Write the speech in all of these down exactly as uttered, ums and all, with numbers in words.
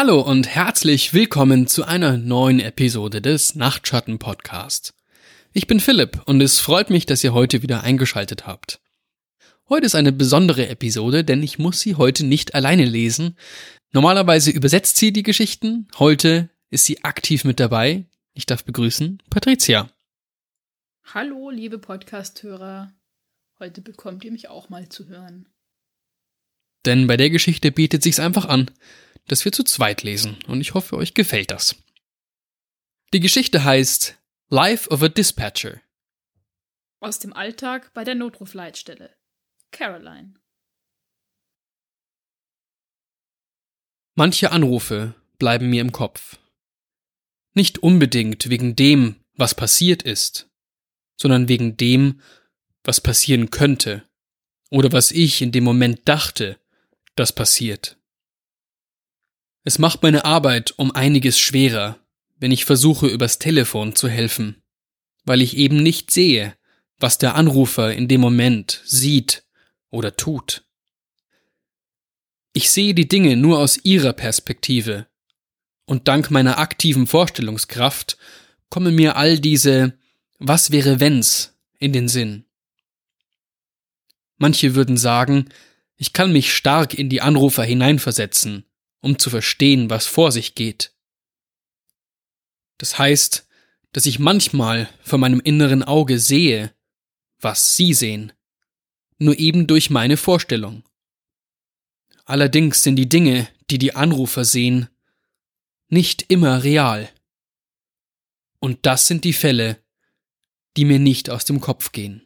Hallo und herzlich willkommen zu einer neuen Episode des Nachtschatten-Podcasts. Ich bin Philipp und es freut mich, dass ihr heute wieder eingeschaltet habt. Heute ist eine besondere Episode, denn ich muss sie heute nicht alleine lesen. Normalerweise übersetzt sie die Geschichten, heute ist sie aktiv mit dabei. Ich darf begrüßen Patricia. Hallo, liebe Podcast-Hörer. Heute bekommt ihr mich auch mal zu hören. Denn bei der Geschichte bietet sich's einfach an, dass wir zu zweit lesen und ich hoffe, euch gefällt das. Die Geschichte heißt Life of a Dispatcher. Aus dem Alltag bei der Notrufleitstelle. Caroline. Manche Anrufe bleiben mir im Kopf. Nicht unbedingt wegen dem, was passiert ist, sondern wegen dem, was passieren könnte oder was ich in dem Moment dachte, das passiert. Es macht meine Arbeit um einiges schwerer, wenn ich versuche, übers Telefon zu helfen, weil ich eben nicht sehe, was der Anrufer in dem Moment sieht oder tut. Ich sehe die Dinge nur aus ihrer Perspektive und dank meiner aktiven Vorstellungskraft kommen mir all diese Was wäre wenns in den Sinn. Manche würden sagen, ich kann mich stark in die Anrufer hineinversetzen, um zu verstehen, was vor sich geht. Das heißt, dass ich manchmal vor meinem inneren Auge sehe, was sie sehen, nur eben durch meine Vorstellung. Allerdings sind die Dinge, die die Anrufer sehen, nicht immer real. Und das sind die Fälle, die mir nicht aus dem Kopf gehen.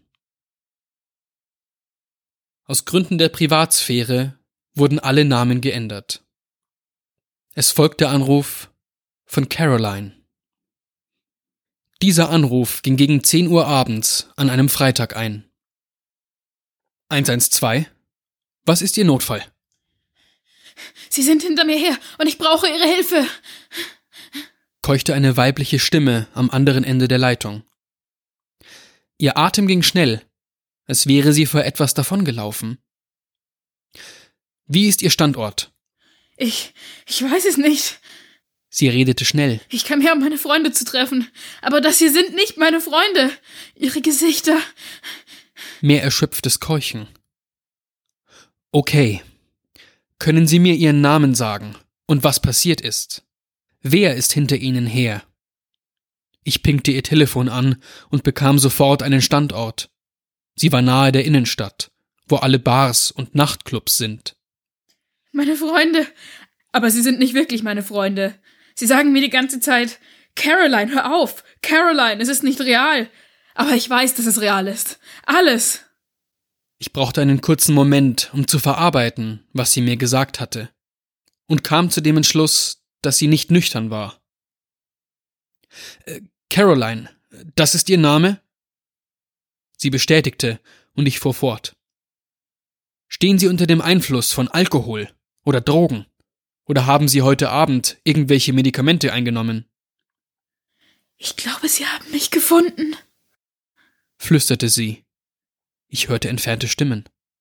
Aus Gründen der Privatsphäre wurden alle Namen geändert. Es folgt der Anruf von Caroline. Dieser Anruf ging gegen zehn Uhr abends an einem Freitag ein. eins eins zwei. Was ist Ihr Notfall? Sie sind hinter mir her und ich brauche Ihre Hilfe, Keuchte eine weibliche Stimme am anderen Ende der Leitung. Ihr Atem ging schnell, als wäre sie vor etwas davongelaufen. Wie ist Ihr Standort? Ich, ich weiß es nicht. Sie redete schnell. Ich kam her, um meine Freunde zu treffen. Aber das hier sind nicht meine Freunde. Ihre Gesichter. Mehr erschöpftes Keuchen. Okay. Können Sie mir Ihren Namen sagen und was passiert ist? Wer ist hinter Ihnen her? Ich pinkte ihr Telefon an und bekam sofort einen Standort. Sie war nahe der Innenstadt, wo alle Bars und Nachtclubs sind. Meine Freunde. Aber sie sind nicht wirklich meine Freunde. Sie sagen mir die ganze Zeit, Caroline, hör auf. Caroline, es ist nicht real. Aber ich weiß, dass es real ist. Alles. Ich brauchte einen kurzen Moment, um zu verarbeiten, was sie mir gesagt hatte, und kam zu dem Entschluss, dass sie nicht nüchtern war. Äh, Caroline, das ist Ihr Name? Sie bestätigte, und ich fuhr fort. Stehen Sie unter dem Einfluss von Alkohol oder Drogen? Oder haben Sie heute Abend irgendwelche Medikamente eingenommen? Ich glaube, Sie haben mich gefunden, Flüsterte sie. Ich hörte entfernte Stimmen.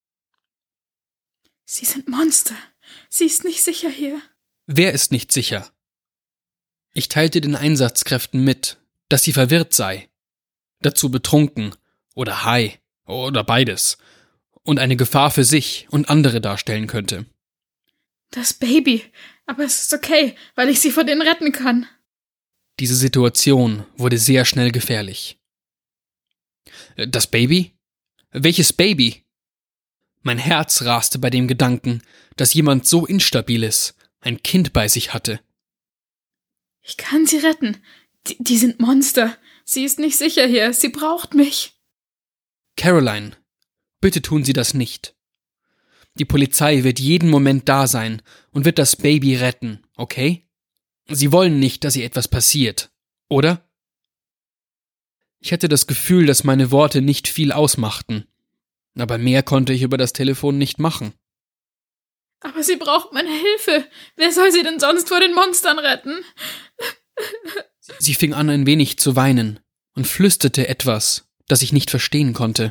Sie sind Monster. Sie ist nicht sicher hier. Wer ist nicht sicher? Ich teilte den Einsatzkräften mit, dass sie verwirrt sei, dazu betrunken oder high oder beides und eine Gefahr für sich und andere darstellen könnte. Das Baby. Aber es ist okay, weil ich sie vor denen retten kann. Diese Situation wurde sehr schnell gefährlich. Das Baby? Welches Baby? Mein Herz raste bei dem Gedanken, dass jemand so Instabiles ein Kind bei sich hatte. Ich kann sie retten. Die, die sind Monster. Sie ist nicht sicher hier. Sie braucht mich. Caroline, bitte tun Sie das nicht. Die Polizei wird jeden Moment da sein und wird das Baby retten, okay? Sie wollen nicht, dass ihr etwas passiert, oder? Ich hatte das Gefühl, dass meine Worte nicht viel ausmachten, aber mehr konnte ich über das Telefon nicht machen. Aber sie braucht meine Hilfe. Wer soll sie denn sonst vor den Monstern retten? Sie fing an, ein wenig zu weinen und flüsterte etwas, das ich nicht verstehen konnte.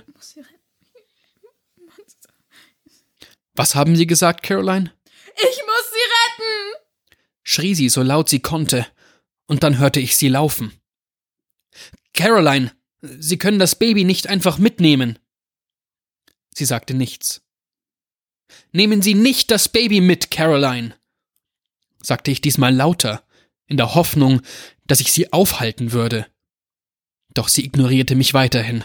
Was haben Sie gesagt, Caroline? Ich muss sie retten! schrie sie so laut sie konnte, und dann hörte ich sie laufen. »Caroline, Sie können das Baby nicht einfach mitnehmen.« Sie sagte nichts. »Nehmen Sie nicht das Baby mit, Caroline«, sagte ich diesmal lauter, in der Hoffnung, dass ich sie aufhalten würde. Doch sie ignorierte mich weiterhin.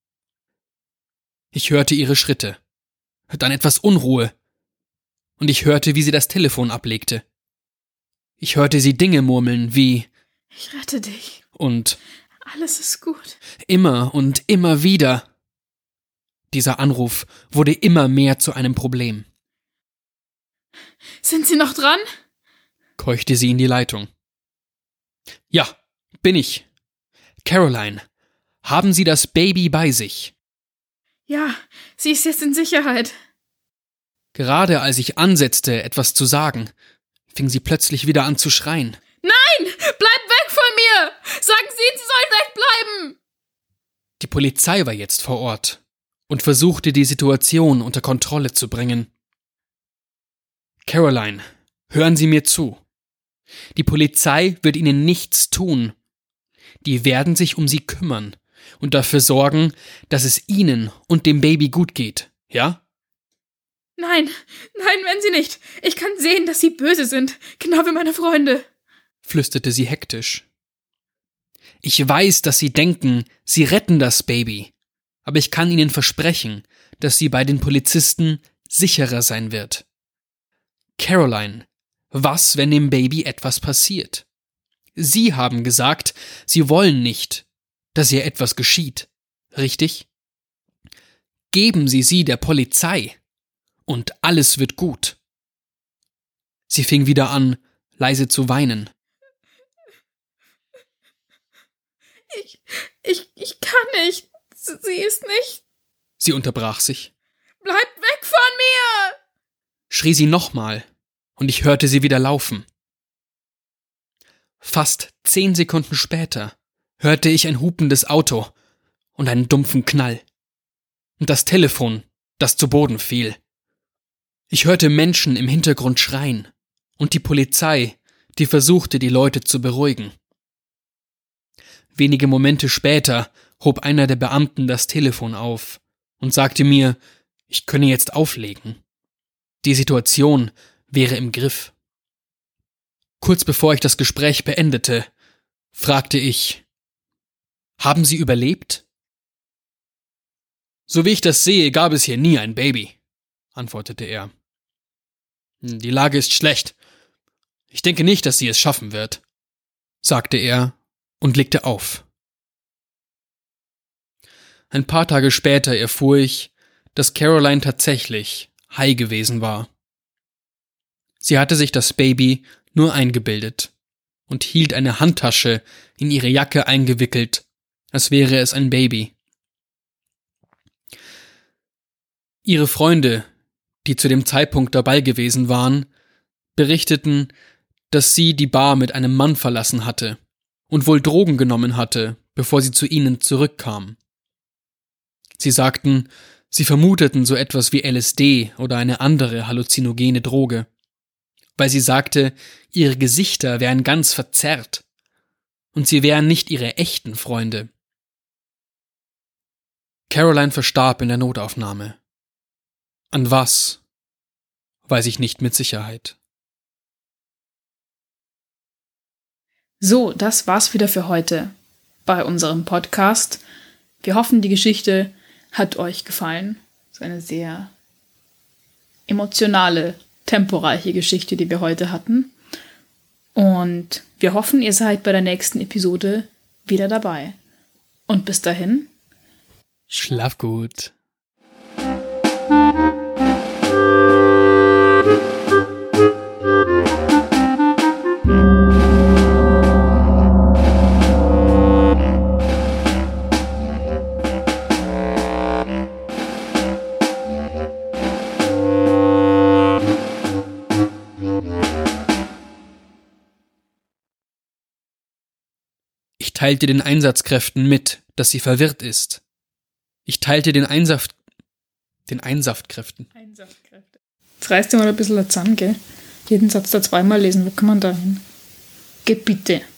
Ich hörte ihre Schritte, dann etwas Unruhe, und ich hörte, wie sie das Telefon ablegte. Ich hörte sie Dinge murmeln wie »Ich rette dich. Und alles ist gut.« Immer und immer wieder. Dieser Anruf wurde immer mehr zu einem Problem. »Sind Sie noch dran?« keuchte sie in die Leitung. »Ja, bin ich. Caroline, haben Sie das Baby bei sich?« »Ja, sie ist jetzt in Sicherheit.« Gerade als ich ansetzte, etwas zu sagen, fing sie plötzlich wieder an zu schreien. »Nein! Bleib weg von mir! Sagen Sie, Sie sollen wegbleiben!« Die Polizei war jetzt vor Ort und versuchte, die Situation unter Kontrolle zu bringen. »Caroline, hören Sie mir zu. Die Polizei wird Ihnen nichts tun. Die werden sich um Sie kümmern und dafür sorgen, dass es Ihnen und dem Baby gut geht, ja?« »Nein, nein, wenn Sie nicht. Ich kann sehen, dass Sie böse sind, genau wie meine Freunde«, flüsterte sie hektisch. »Ich weiß, dass Sie denken, Sie retten das Baby, aber ich kann Ihnen versprechen, dass sie bei den Polizisten sicherer sein wird. Caroline, was, wenn dem Baby etwas passiert? Sie haben gesagt, Sie wollen nicht, dass ihr etwas geschieht, richtig? Geben Sie sie der Polizei, und alles wird gut.« Sie fing wieder an, leise zu weinen. Ich, ich, ich kann nicht. Sie ist nicht. Sie unterbrach sich. »Bleib weg von mir!« Schrie sie nochmal, und ich hörte sie wieder laufen. Fast zehn Sekunden später hörte ich ein hupendes Auto und einen dumpfen Knall. Und das Telefon, das zu Boden fiel. Ich hörte Menschen im Hintergrund schreien und die Polizei, die versuchte, die Leute zu beruhigen. Wenige Momente später hob einer der Beamten das Telefon auf und sagte mir, ich könne jetzt auflegen. Die Situation wäre im Griff. Kurz bevor ich das Gespräch beendete, fragte ich, »Haben Sie überlebt?« »So wie ich das sehe, gab es hier nie ein Baby«, antwortete er. »Die Lage ist schlecht. Ich denke nicht, dass sie es schaffen wird«, sagte er und legte auf. Ein paar Tage später erfuhr ich, dass Caroline tatsächlich high gewesen war. Sie hatte sich das Baby nur eingebildet und hielt eine Handtasche in ihre Jacke eingewickelt, als wäre es ein Baby. Ihre Freunde, die zu dem Zeitpunkt dabei gewesen waren, berichteten, dass sie die Bar mit einem Mann verlassen hatte und wohl Drogen genommen hatte, bevor sie zu ihnen zurückkam. Sie sagten, sie vermuteten so etwas wie L S D oder eine andere halluzinogene Droge, weil sie sagte, ihre Gesichter wären ganz verzerrt und sie wären nicht ihre echten Freunde. Caroline verstarb in der Notaufnahme. An was? Weiß ich nicht mit Sicherheit. So, das war's wieder für heute bei unserem Podcast. Wir hoffen, die Geschichte hat euch gefallen. Es ist eine sehr emotionale, temporeiche Geschichte, die wir heute hatten. Und wir hoffen, ihr seid bei der nächsten Episode wieder dabei. Und bis dahin, schlaf gut. Ich teilte den Einsatzkräften mit, dass sie verwirrt ist. Ich teilte den Einsaft... den Einsaftkräften. Einsaftkräfte. Jetzt reißt dir mal ein bisschen zusammen, gell? jeden Satz da zweimal lesen. Wo kann man da hin? Geh bitte.